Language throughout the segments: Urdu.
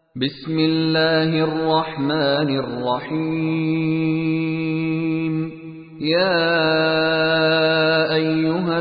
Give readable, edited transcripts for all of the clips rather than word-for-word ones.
بسم الله الرحمن الرحيم يا أيها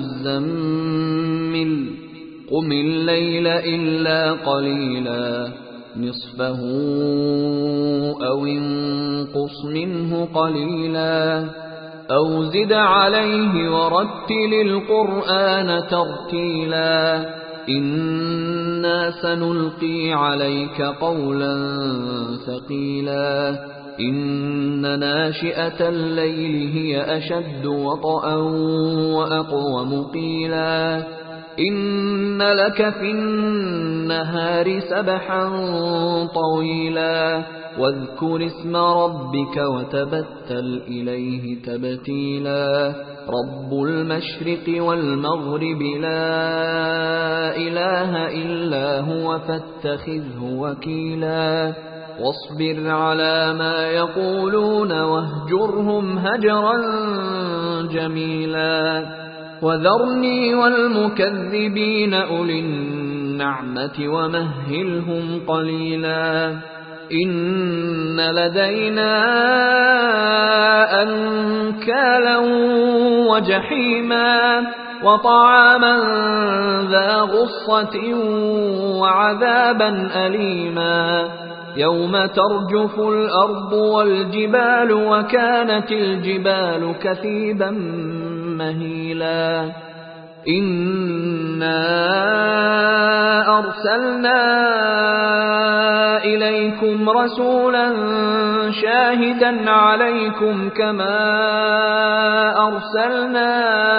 المزمل قم الليل إلا قليلا نصفه أو انقص منه قليلا أو زد عليه ورتل القرآن ترتيلا إنا سنلقي عليك قولا ثقيلا إن ناشئة الليل هي أشد وطئا وأقوم قيلا إن لك في النهار سبحا طويلا واذكر اسم ربك وتبتل إليه تبتيلا رب المشرق والمغرب لا إله إلا هو فاتخذه وكيلا واصبر على ما يقولون واهجرهم هجرا جميلا وذرني والمكذبين أولي النعمة ومهلهم قليلا إن لدينا أنكالا وجحيما وطعاما ذا غصة وعذابا أليما يوم ترجف الأرض والجبال وكانت الجبال كثيبا مهيلا إنا أرسلنا إليكم رسولا شاهدا عليكم كما أرسلنا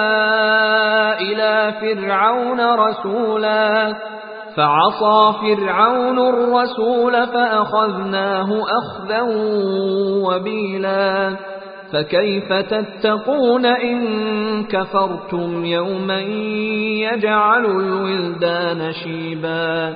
إلى فرعون رسولا فعصى فرعون الرسول فأخذناه أخذا وبيلا فكيف تتقون إن كفرتم يوما يجعل الولدان شيبا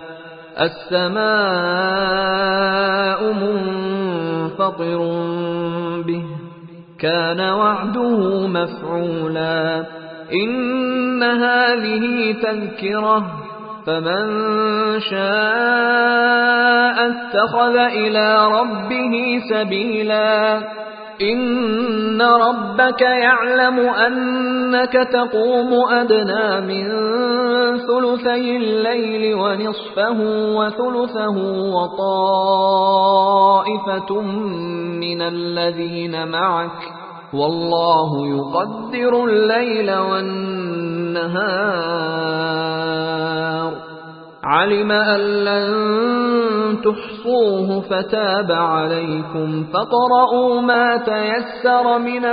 السماء منفطر به كان وعده مفعولا إن هذه تذكرة فمن شاء اتخذ إلى ربه سبيلا إن ربك يعلم أنك تقوم أدنى من ثلثي الليل ونصفه وثلثه وطائفة من الذين معك والله يقدر الليل والنهار علم أن لن تحصوه فتاب عليكم فاقرؤوا ما تيسر من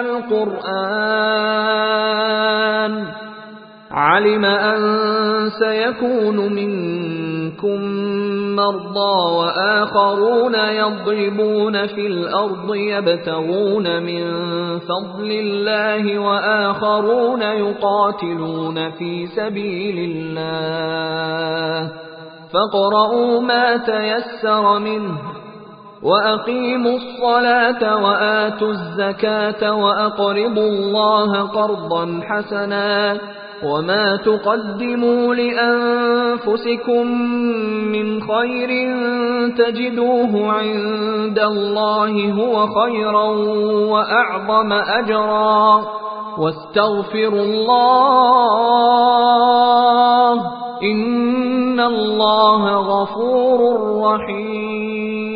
القرآن علم أن سيكون منكم مرضى وآخرون يضربون في الأرض يبتغون من فضل الله وآخرون يقاتلون في سبيل الله فاقرؤوا ما تيسر منه وأقيموا الصلاة وآتوا الزكاة وأقرضوا الله قرضا حسنا وما تقدموا لأنفسكم من خير تجدوه عند الله هو خيرا وأعظم أجرا واستغفروا الله إن الله غفور رحيم